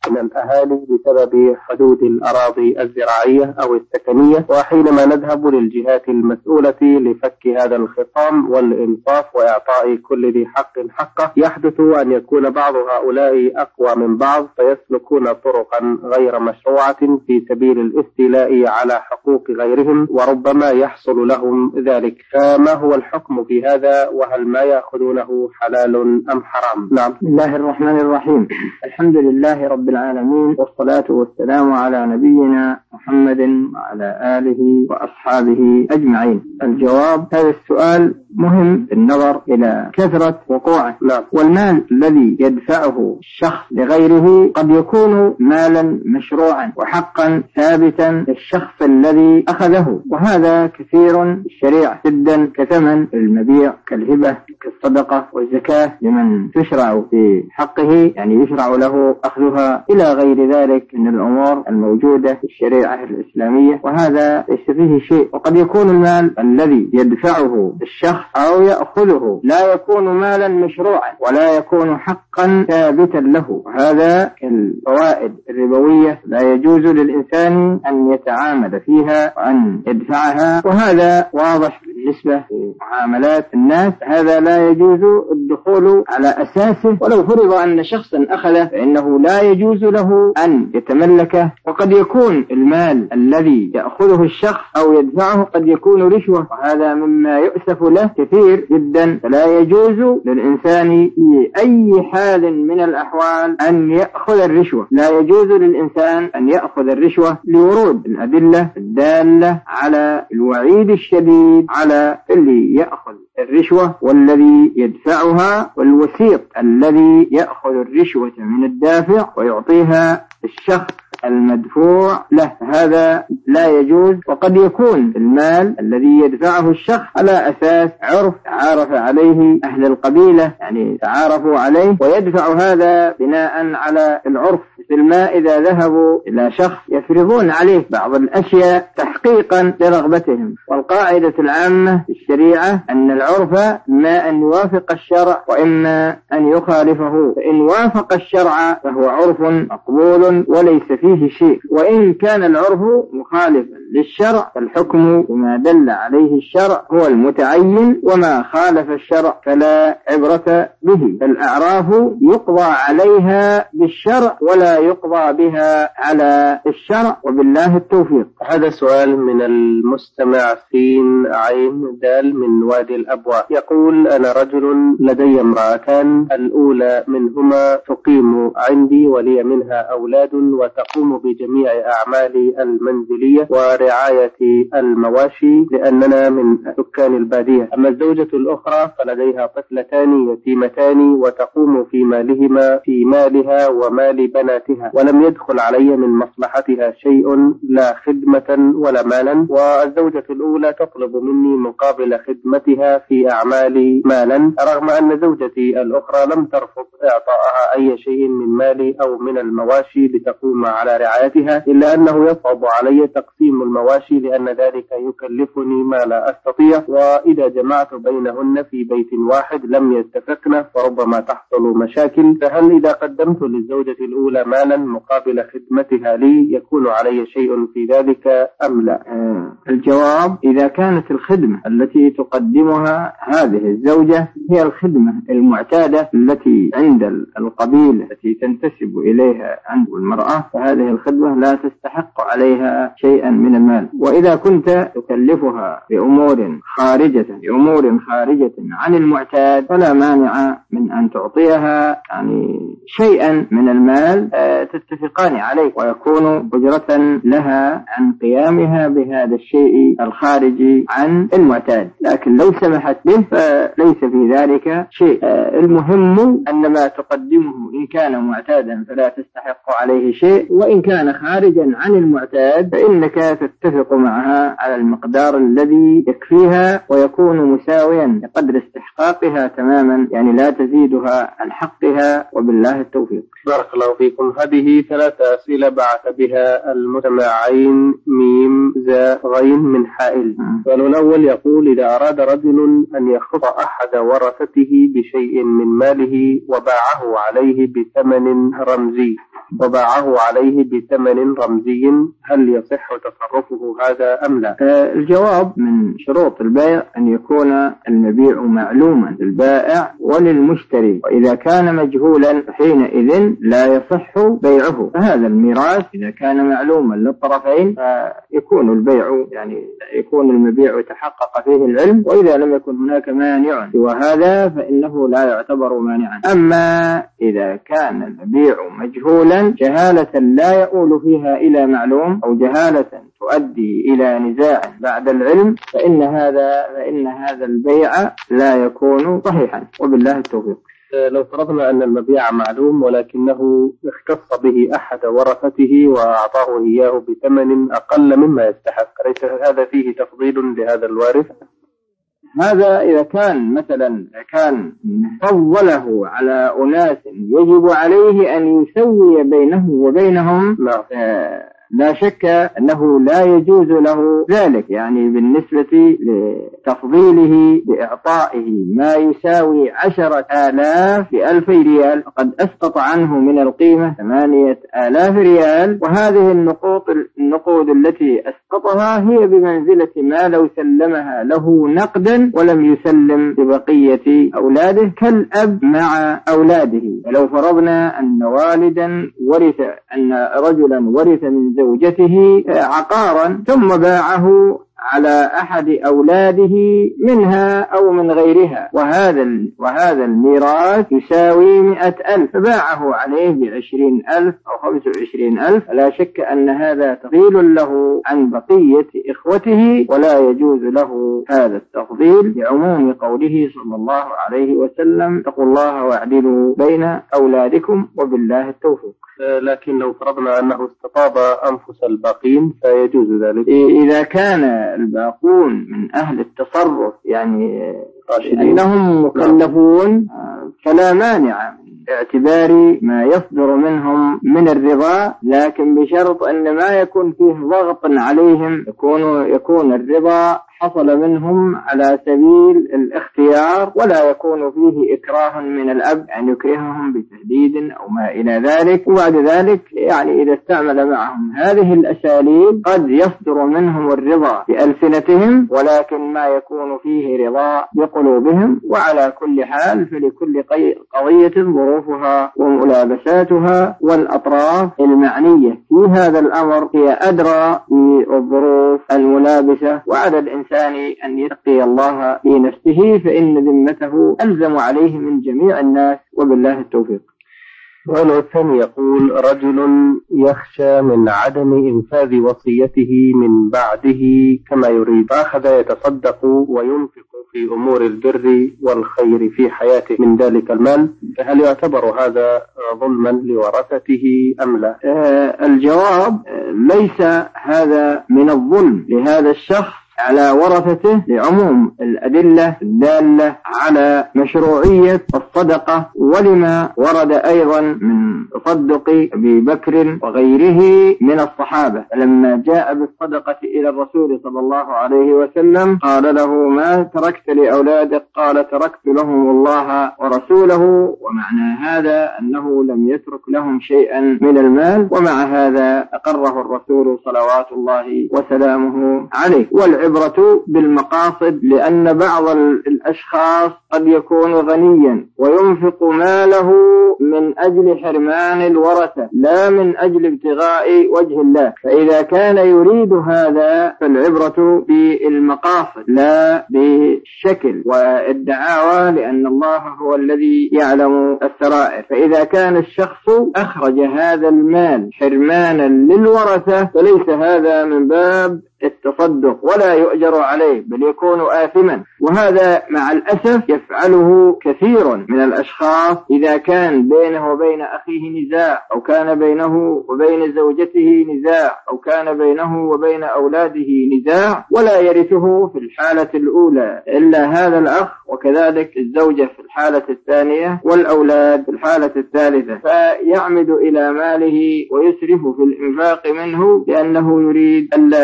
من الأهالي بسبب حدود الأراضي الزراعية أو السكنية، وحينما نذهب للجهات المسؤولة لفك هذا الخصام والإنصاف وإعطاء كل ذي حق حقه، يحدث أن يكون بعض هؤلاء أقوى من بعض فيسلكون طرقا غير مشروعة في سبيل الاستيلاء على حقوق غيرهم، وربما يحصل لهم ذلك. فما هو الحكم في هذا، وهل ما يأخذونه حلال أم حرام؟ نعم. بسم الله الرحمن الرحيم. الحمد لله رب العالمين، والصلاة والسلام على نبينا محمد وعلى آله وأصحابه أجمعين. الجواب: هذا السؤال مهم بالنظر إلى كثرة وقوعه. والمال الذي يدفعه الشخص لغيره قد يكون مالا مشروعا وحقا ثابتا للشخص الذي أخذه، وهذا كثير في الشريعة جدا، كثمن المبيع كالهبة كالصدقة والزكاة لمن تشرع في حقه، يعني يشرع له أخذها، إلى غير ذلك من الأمور الموجودة في الشريعة الإسلامية، وهذا ليس فيه شيء. وقد يكون المال الذي يدفعه الشخص أو يأخذه لا يكون مالا مشروعا ولا يكون حقا ثابتا له، وهذا كالفوائد الربوية لا يجوز للإنسان أن يتعامل فيها وأن يدفعها، وهذا واضح بالنسبة لمعاملات الناس. هذا لا يجوز الدخول على أساسه، ولو فرض أن شخصا أخذه فإنه لا يجوز له أن يتملكه. وقد يكون المال الذي يأخذه الشخص أو يدفعه قد يكون رشوة، وهذا مما يؤسف له كثير جدا. فلا يجوز للإنسان في أي حال من الأحوال أن يأخذ الرشوة، لا يجوز للإنسان أن يأخذ الرشوة لورود الأدلة الدالة على الوعيد الشديد على اللي يأخذ الرشوة والذي يدفعها، والوسيط الذي يأخذ الرشوة من الدافع ويعطيها الشخص المدفوع له، هذا لا يجوز. وقد يكون المال الذي يدفعه الشخص على أساس عرف تعارف عليه أهل القبيلة، يعني تعارفوا عليه، ويدفع هذا بناء على العرف، مثل ما إذا ذهبوا إلى شخص يفرضون عليه بعض الأشياء تحقيقا لرغبتهم. والقاعدة العامة في الشريعة أن العرف ما أن يوافق الشرع وإما أن يخالفه، فإن وافق الشرع فهو عرف مقبول وليس فيه شيء، وإن كان العرف مخالفا للشرع فالحكم بما دل عليه الشرع هو المتعين، وما خالف الشرع فلا عبرة به. فالأعراف يقضى عليها بالشرع ولا يقضى بها على الشرع، وبالله التوفيق. هذا سؤال من المستمع سين عين دال من وادي الأبواء، يقول: أنا رجل لدي امرأتان، الأولى منهما تقيم عندي ولي منها أولاد وتقوم بجميع أعمالي المنزلية ورعاية المواشي لأننا من سكان البادية. أما الزوجة الأخرى فلديها طفلتان يتيمتان وتقوم في مالهما في مالها ومال بناتها، ولم يدخل علي من مصلحتها شيء، لا خدمة ولا مالا. والزوجة الأولى تطلب مني مقابل خدمتها في أعمالي مالا، رغم أن زوجتي الأخرى لم ترفض إعطاءها أي شيء من مالي أو من المواشي لتقوم على رعايتها، إلا أنه يصعب علي تقسيم المواشي لأن ذلك يكلفني ما لا أستطيع، وإذا جمعت بينهن في بيت واحد لم يتفقن وربما تحصل مشاكل. فهل إذا قدمت للزوجة الأولى مالا مقابل خدمتها لي يكون علي شيء في ذلك أم لا؟ الجواب: إذا كانت الخدمة التي تقدمها هذه الزوجة هي الخدمة المعتادة التي عند القبيلة التي تنتسب إليها عند المرأة، فهذه الخدمة لا تستحق عليها شيئا من المال. وإذا كنت تكلفها بأمور خارجة عن المعتاد فلا مانع من أن تعطيها يعني شيئا من المال تتفقان عليه، ويكون أجرة لها عن قيامها بهذا الشيء الخارجي عن المعتاد. لكن لو سمحت به فليس في ذلك شيء. المهم أن ما تقدمه إن كان معتادا فلا تستحق عليه شيء، وإن كان خارجا عن المعتاد فإنك تتفق معها على المقدار الذي يكفيها ويكون مساويا لقدر استحقاقها تماما، يعني لا تزيدها عن حقها، وبالله التوفيق. بارك الله فيكم. هذه 3 أسئلة بعث بها المستمع عين ميم زا غين من حائل. السؤال الأول يقول: إذا أراد رجل أن يخص أحد ورثته بشيء من ماله وباعه عليه بثمن رمزي، وباعه عليه بثمن رمزي، هل يصح تصرفه هذا أم لا؟ الجواب: من شروط البيع أن يكون المبيع معلوما للبائع وللمشتري، وإذا كان مجهولا حينئذ لا يصح بيعه. فهذا الميراث إذا كان معلوما للطرفين فيكون البيع يكون المبيع تحقق فيه العلم، وإذا لم يكن هناك مانع وهذا فإنه لا يعتبر مانعا. أما إذا كان المبيع مجهولا جهالة لا يؤول فيها إلى معلوم أو جهالة تؤدي إلى نزاع بعد العلم فإن هذا البيع لا يكون صحيحا، وبالله التوفيق. لو فرضنا أن المبيع معلوم ولكنه اختص به أحد ورثته وأعطاه إياه بثمن أقل مما يستحق، ليس هذا فيه تفضيل لهذا الوارث؟ هذا إذا كان مثلا فضله على أناس يجب عليه أن يسوي بينه وبينهم، لا شك أنه لا يجوز له ذلك، بالنسبة لتفضيله بإعطائه ما يساوي 10,000 ب2,000 ريال قد أسقط عنه من القيمة 8,000 ريال، وهذه النقود التي أسقطها هي بمنزلة ما لو سلمها له نقدا ولم يسلم لبقية أولاده كالأب مع أولاده. ولو فرضنا أن رجلا ورث من زوجته عقارا ثم باعه على أحد أولاده منها أو من غيرها، وهذا الميراث يساوي 100,000 فباعه عليه ب20,000 أو 25,000، لا شك أن هذا تفضيل له عن بقية إخوته، ولا يجوز له هذا التفضيل لعموم قوله صلى الله عليه وسلم: اتقوا الله واعدلوا بين أولادكم وبالله التوفيق. لكن لو فرضنا أنه استطاب أنفس الباقين فيجوز ذلك؟ إذا كان الباقون من أهل التصرف أنهم مكلفون فلا مانع من اعتبار ما يصدر منهم من الرضا، لكن بشرط أن ما يكون فيه ضغط عليهم، يكون الرضا حصل منهم على سبيل الاختيار، ولا يكون فيه إكراه من الأب أن يكرههم بتهديد أو ما إلى ذلك. وبعد ذلك إذا استعمل معهم هذه الأساليب قد يصدر منهم الرضا بألسنتهم، ولكن ما يكون فيه رضا بقلوبهم. وعلى كل حال فلكل قضية ظروفها وملابساتها، والأطراف المعنية في هذا الأمر هي أدرى بالظروف الملابسة، وعلى الإنسان أن يتقي الله في نفسه فإن ذمته ألزم عليه من جميع الناس، وبالله التوفيق. والثاني يقول: رجل يخشى من عدم إنفاذ وصيته من بعده كما يريد، فأخذ يتصدق وينفق في أمور البر والخير في حياته من ذلك المال، فهل يعتبر هذا ظلما لورثته أم لا؟ الجواب: ليس هذا من الظلم لهذا الشخص على ورثته لعموم الأدلة الدالة على مشروعية الصدقة، ولما ورد أيضا من تصدق أبي بكر وغيره من الصحابة لما جاء بالصدقة إلى الرسول صلى الله عليه وسلم قال له: ما تركت لأولادك؟ قال: تركت لهم الله ورسوله. ومعنى هذا أنه لم يترك لهم شيئا من المال، ومع هذا أقره الرسول صلوات الله وسلامه عليه. والعبرة بالمقاصد، لأن بعض الأشخاص قد يكون غنيا وينفق ماله من أجل حرمان الورثة لا من أجل ابتغاء وجه الله، فإذا كان يريد هذا فالعبرة بالمقاصد لا بالشكل والدعاوى، لأن الله هو الذي يعلم السرائر. فإذا كان الشخص أخرج هذا المال حرمانا للورثة فليس هذا من باب التصدق ولا يؤجر عليه، بل يكون آثما. وهذا مع الأسف يفعله كثير من الأشخاص إذا كان بينه وبين أخيه نزاع، أو كان بينه وبين زوجته نزاع، أو كان بينه وبين أولاده نزاع، ولا يرثه في الحالة الأولى إلا هذا الأخ، وكذلك الزوجة في الحالة الثانية، والأولاد في الحالة الثالثة، فيعمد إلى ماله ويسرف في الإنفاق منه لأنه يريد ألا يبقي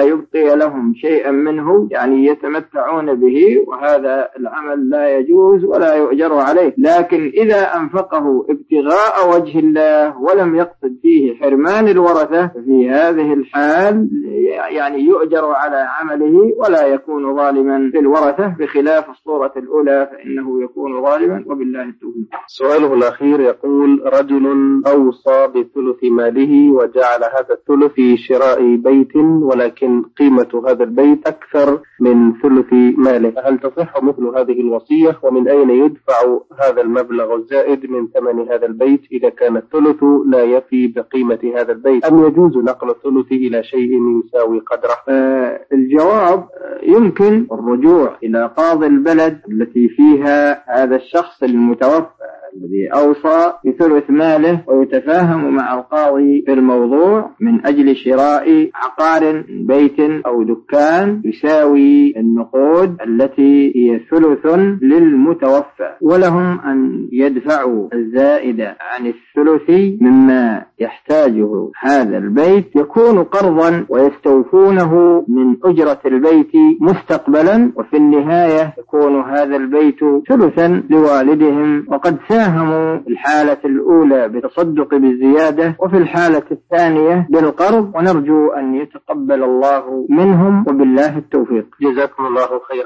يعطي لهم شيئا منه يعني يتمتعون به، وهذا العمل لا يجوز ولا يؤجر عليه. لكن إذا أنفقه ابتغاء وجه الله ولم يقصد فيه حرمان الورثة، في هذه الحال يعني يؤجر على عمله ولا يكون ظالما للورثة، بخلاف الصورة الأولى فإنه يكون ظالما. وبالله التوفيق. سؤاله الأخير يقول: رجل أوصى بثلث ماله وجعل هذا الثلث في شراء بيت، ولكن قيمة هذا البيت أكثر من ثلث ماله، هل تصح مثل هذه الوصية؟ ومن أين يدفع هذا المبلغ الزائد من ثمن هذا البيت إذا كان الثلث لا يفي بقيمة هذا البيت، أم يجوز نقل الثلث إلى شيء يساوي قدره؟ الجواب: يمكن الرجوع إلى قاضي البلد التي فيها هذا الشخص المتوفى الذي أوصى بثلث ماله، ويتفاهم مع القاضي في الموضوع من أجل شراء عقار، بيت أو دكان يساوي النقود التي هي ثلث للمتوفى، ولهم أن يدفعوا الزائد عن الثلث مما يحتاجه هذا البيت يكون قرضا، ويستوفونه من أجرة البيت مستقبلا، وفي النهاية يكون هذا البيت ثلثا لوالدهم، وقد ساهموا الحالة الأولى بالتصدق بالزيادة، وفي الحالة الثانية بالقرض، ونرجو أن يتقبل الله منهم، وبالله التوفيق. جزاكم الله خيرا.